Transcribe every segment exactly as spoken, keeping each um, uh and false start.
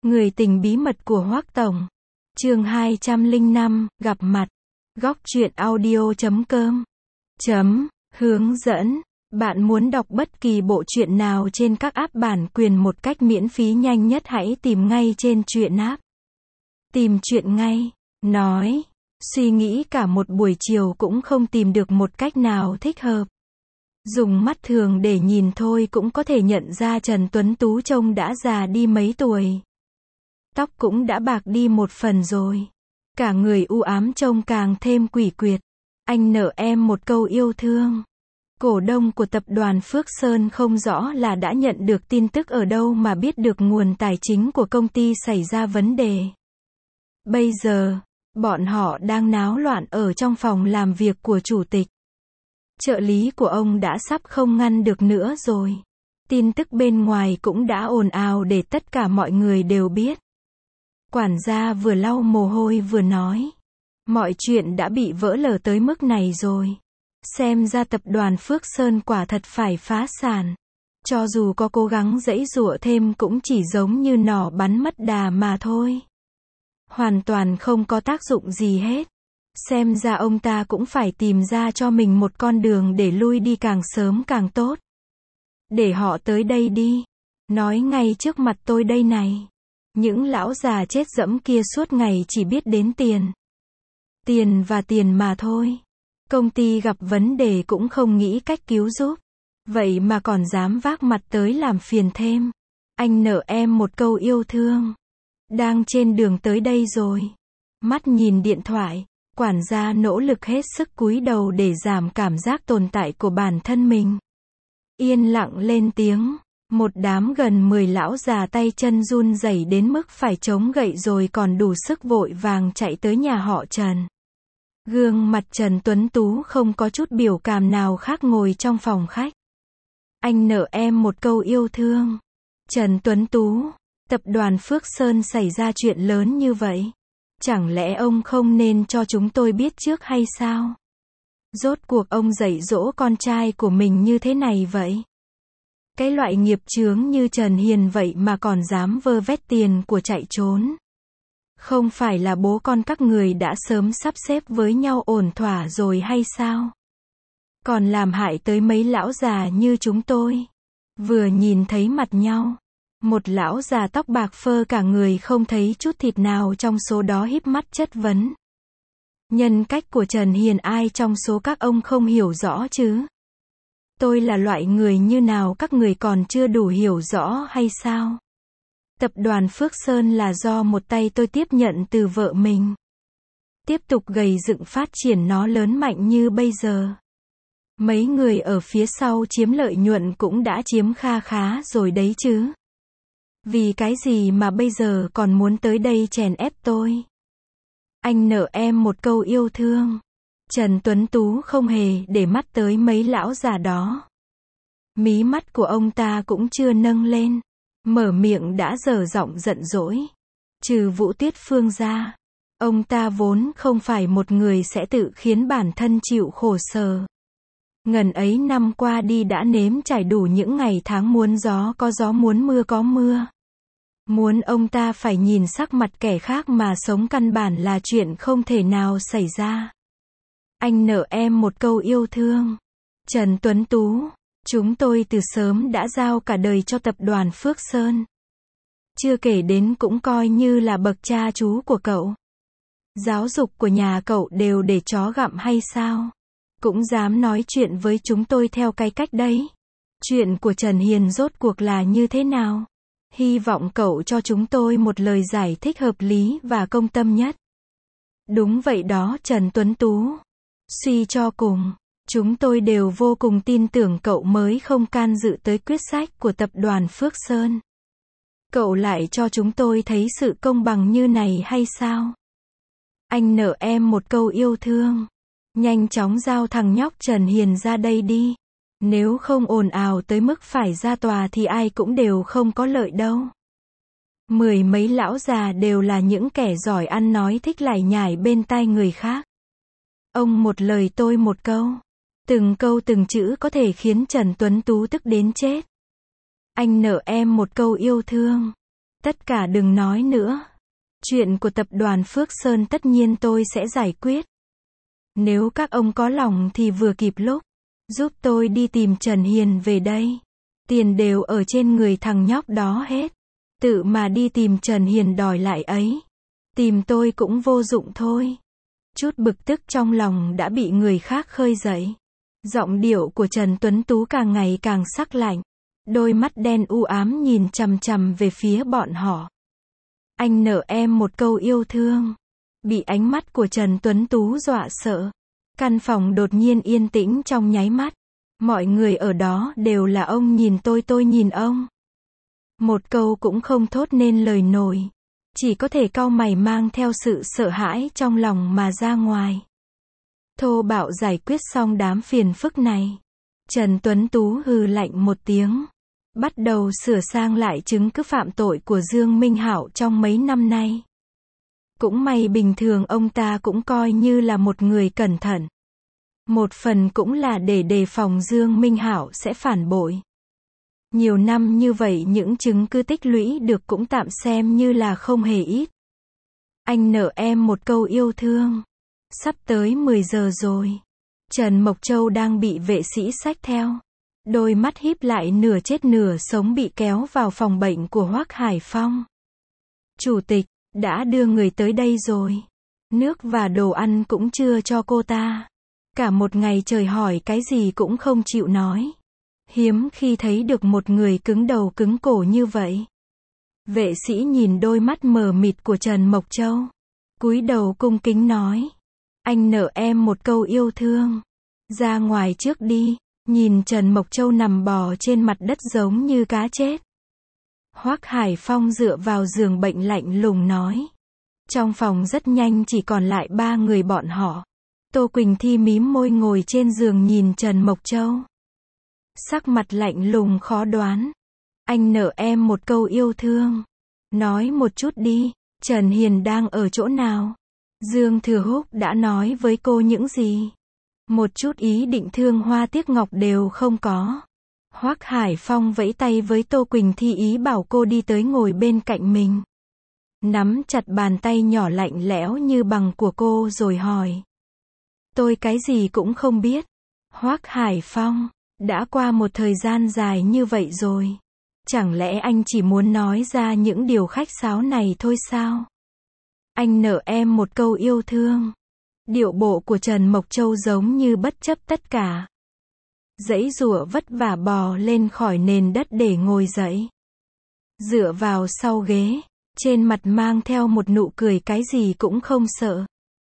Người tình bí mật của Hoắc Tổng. Chương hai trăm lẻ năm, gặp mặt. Góc truyện audio chấm com. Chấm, hướng dẫn. Bạn muốn đọc bất kỳ bộ truyện nào trên các app bản quyền một cách miễn phí nhanh nhất, hãy tìm ngay trên truyện app. Tìm truyện ngay. Nói. Suy nghĩ cả một buổi chiều cũng không tìm được một cách nào thích hợp. Dùng mắt thường để nhìn thôi cũng có thể nhận ra Trần Tuấn Tú trông đã già đi mấy tuổi. Tóc cũng đã bạc đi một phần rồi. Cả người u ám trông càng thêm quỷ quyệt. Anh nợ em một câu yêu thương. Cổ đông của tập đoàn Phước Sơn không rõ là đã nhận được tin tức ở đâu mà biết được nguồn tài chính của công ty xảy ra vấn đề. Bây giờ, bọn họ đang náo loạn ở trong phòng làm việc của chủ tịch. Trợ lý của ông đã sắp không ngăn được nữa rồi. Tin tức bên ngoài cũng đã ồn ào để tất cả mọi người đều biết. Quản gia vừa lau mồ hôi vừa nói. Mọi chuyện đã bị vỡ lở tới mức này rồi. Xem ra tập đoàn Phước Sơn quả thật phải phá sản. Cho dù có cố gắng giãy giụa thêm cũng chỉ giống như nỏ bắn mất đà mà thôi. Hoàn toàn không có tác dụng gì hết. Xem ra ông ta cũng phải tìm ra cho mình một con đường để lui đi càng sớm càng tốt. Để họ tới đây đi. Nói ngay trước mặt tôi đây này. Những lão già chết dẫm kia suốt ngày chỉ biết đến tiền. Tiền và tiền mà thôi. Công ty gặp vấn đề cũng không nghĩ cách cứu giúp. Vậy mà còn dám vác mặt tới làm phiền thêm. Anh nợ em một câu yêu thương. Đang trên đường tới đây rồi. Mắt nhìn điện thoại. Quản gia nỗ lực hết sức cúi đầu để giảm cảm giác tồn tại của bản thân mình. Yên lặng lên tiếng. Một đám gần mười lão già tay chân run rẩy đến mức phải chống gậy rồi còn đủ sức vội vàng chạy tới nhà họ Trần. Gương mặt Trần Tuấn Tú không có chút biểu cảm nào khác ngồi trong phòng khách. Anh nợ em một câu yêu thương. Trần Tuấn Tú, tập đoàn Phước Sơn xảy ra chuyện lớn như vậy. Chẳng lẽ ông không nên cho chúng tôi biết trước hay sao? Rốt cuộc ông dạy dỗ con trai của mình như thế này vậy? Cái loại nghiệp chướng như Trần Hiền vậy mà còn dám vơ vét tiền của chạy trốn. Không phải là bố con các người đã sớm sắp xếp với nhau ổn thỏa rồi hay sao? Còn làm hại tới mấy lão già như chúng tôi. Vừa nhìn thấy mặt nhau. Một lão già tóc bạc phơ cả người không thấy chút thịt nào trong số đó híp mắt chất vấn. Nhân cách của Trần Hiền ai trong số các ông không hiểu rõ chứ? Tôi là loại người như nào các người còn chưa đủ hiểu rõ hay sao? Tập đoàn Phước Sơn là do một tay tôi tiếp nhận từ vợ mình. Tiếp tục gầy dựng phát triển nó lớn mạnh như bây giờ. Mấy người ở phía sau chiếm lợi nhuận cũng đã chiếm kha khá rồi đấy chứ. Vì cái gì mà bây giờ còn muốn tới đây chèn ép tôi? Anh nợ em một câu yêu thương. Trần Tuấn Tú không hề để mắt tới mấy lão già đó. Mí mắt của ông ta cũng chưa nâng lên. Mở miệng đã dở giọng giận dỗi. Trừ Vũ Tuyết Phương ra. Ông ta vốn không phải một người sẽ tự khiến bản thân chịu khổ sở. Ngần ấy năm qua đi đã nếm trải đủ những ngày tháng muốn gió có gió muốn mưa có mưa. Muốn ông ta phải nhìn sắc mặt kẻ khác mà sống căn bản là chuyện không thể nào xảy ra. Anh nợ em một câu yêu thương. Trần Tuấn Tú, chúng tôi từ sớm đã giao cả đời cho tập đoàn Phước Sơn. Chưa kể đến cũng coi như là bậc cha chú của cậu. Giáo dục của nhà cậu đều để chó gặm hay sao? Cũng dám nói chuyện với chúng tôi theo cái cách đấy. Chuyện của Trần Hiền rốt cuộc là như thế nào? Hy vọng cậu cho chúng tôi một lời giải thích hợp lý và công tâm nhất. Đúng vậy đó Trần Tuấn Tú. Suy cho cùng, chúng tôi đều vô cùng tin tưởng cậu mới không can dự tới quyết sách của tập đoàn Phước Sơn. Cậu lại cho chúng tôi thấy sự công bằng như này hay sao? Anh nợ em một câu yêu thương. Nhanh chóng giao thằng nhóc Trần Hiền ra đây đi. Nếu không ồn ào tới mức phải ra tòa thì ai cũng đều không có lợi đâu. Mười mấy lão già đều là những kẻ giỏi ăn nói thích lải nhải bên tai người khác. Ông một lời tôi một câu. Từng câu từng chữ có thể khiến Trần Tuấn Tú tức đến chết. Anh nợ em một câu yêu thương. Tất cả đừng nói nữa. Chuyện của tập đoàn Phước Sơn tất nhiên tôi sẽ giải quyết. Nếu các ông có lòng thì vừa kịp lúc. Giúp tôi đi tìm Trần Hiền về đây. Tiền đều ở trên người thằng nhóc đó hết. Tự mà đi tìm Trần Hiền đòi lại ấy. Tìm tôi cũng vô dụng thôi. Chút bực tức trong lòng đã bị người khác khơi dậy. Giọng điệu của Trần Tuấn Tú càng ngày càng sắc lạnh. Đôi mắt đen u ám nhìn chằm chằm về phía bọn họ. Anh nợ em một câu yêu thương. Bị ánh mắt của Trần Tuấn Tú dọa sợ. Căn phòng đột nhiên yên tĩnh trong nháy mắt. Mọi người ở đó đều là ông nhìn tôi tôi nhìn ông. Một câu cũng không thốt nên lời nổi. Chỉ có thể cau mày mang theo sự sợ hãi trong lòng mà ra ngoài. Thô bạo giải quyết xong đám phiền phức này. Trần Tuấn Tú hừ lạnh một tiếng. Bắt đầu sửa sang lại chứng cứ phạm tội của Dương Minh Hạo trong mấy năm nay. Cũng may bình thường ông ta cũng coi như là một người cẩn thận. Một phần cũng là để đề phòng Dương Minh Hạo sẽ phản bội. Nhiều năm như vậy những chứng cứ tích lũy được cũng tạm xem như là không hề ít. Anh nợ em một câu yêu thương. Sắp tới mười giờ rồi. Trần Mộc Châu đang bị vệ sĩ xách theo. Đôi mắt híp lại nửa chết nửa sống bị kéo vào phòng bệnh của Hoắc Hải Phong. Chủ tịch, đã đưa người tới đây rồi. Nước và đồ ăn cũng chưa cho cô ta. Cả một ngày trời hỏi cái gì cũng không chịu nói. Hiếm khi thấy được một người cứng đầu cứng cổ như vậy. Vệ sĩ nhìn đôi mắt mờ mịt của Trần Mộc Châu. Cúi đầu cung kính nói. Anh nợ em một câu yêu thương. Ra ngoài trước đi. Nhìn Trần Mộc Châu nằm bò trên mặt đất giống như cá chết. Hoắc Hải Phong dựa vào giường bệnh lạnh lùng nói. Trong phòng rất nhanh chỉ còn lại ba người bọn họ. Tô Quỳnh Thi mím môi ngồi trên giường nhìn Trần Mộc Châu. Sắc mặt lạnh lùng khó đoán. Anh nợ em một câu yêu thương. Nói một chút đi, Trần Hiền đang ở chỗ nào? Dương Thừa Húc đã nói với cô những gì? Một chút ý định thương hoa tiếc ngọc đều không có. Hoắc Hải Phong vẫy tay với Tô Quỳnh Thi ý bảo cô đi tới ngồi bên cạnh mình. Nắm chặt bàn tay nhỏ lạnh lẽo như bằng của cô rồi hỏi. Tôi cái gì cũng không biết. Hoắc Hải Phong, đã qua một thời gian dài như vậy rồi. Chẳng lẽ anh chỉ muốn nói ra những điều khách sáo này thôi sao? Anh nợ em một câu yêu thương. Điệu bộ của Trần Mộc Châu giống như bất chấp tất cả. Giãy giụa vất vả bò lên khỏi nền đất để ngồi dậy. Dựa vào sau ghế, trên mặt mang theo một nụ cười cái gì cũng không sợ.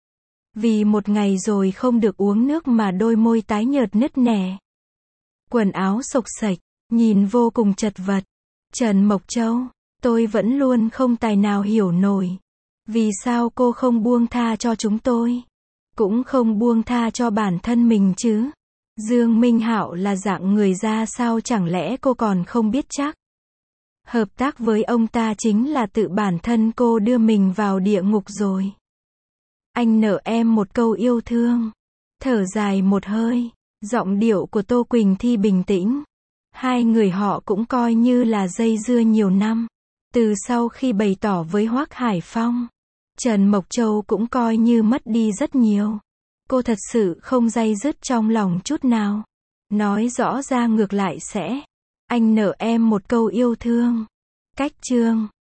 Vì một ngày rồi không được uống nước mà đôi môi tái nhợt nứt nẻ. Quần áo xộc xệch, nhìn vô cùng chật vật. Trần Mộc Châu, tôi vẫn luôn không tài nào hiểu nổi. Vì sao cô không buông tha cho chúng tôi? Cũng không buông tha cho bản thân mình chứ? Dương Minh Hạo là dạng người ra sao chẳng lẽ cô còn không biết chắc? Hợp tác với ông ta chính là tự bản thân cô đưa mình vào địa ngục rồi. Anh nợ em một câu yêu thương. Thở dài một hơi, giọng điệu của Tô Quỳnh Thi bình tĩnh. Hai người họ cũng coi như là dây dưa nhiều năm. Từ sau khi bày tỏ với Hoắc Hải Phong, Trần Mộc Châu cũng coi như mất đi rất nhiều. Cô thật sự không day dứt trong lòng chút nào. Nói rõ ra ngược lại sẽ. Anh nợ em một câu yêu thương. Cách chương